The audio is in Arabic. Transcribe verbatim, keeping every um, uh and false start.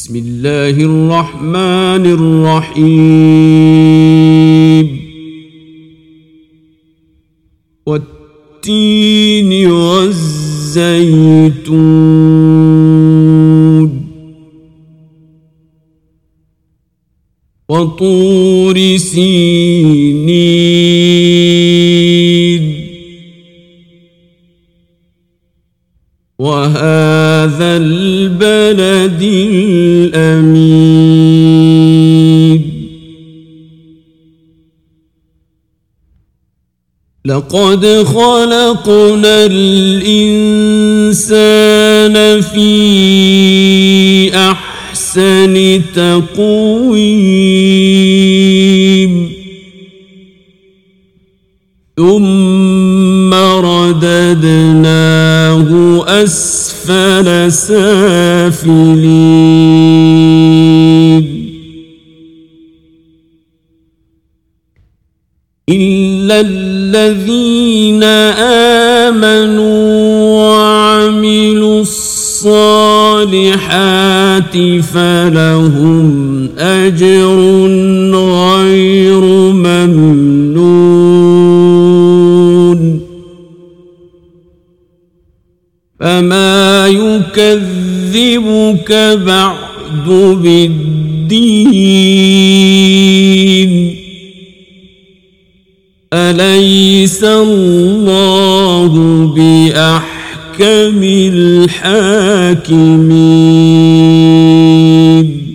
بسم الله الرحمن الرحيم والتين والزيتون وطور سينين وهذا البلد الأمين لقد خلقنا الإنسان في أحسن تقويم ثم رددناه أسفل سافلين إلا الذين آمنوا وعملوا الصالحات فلهم أجر غير ممنون فما يكذبك بعد بالدين أليس الله بأحكم الحاكمين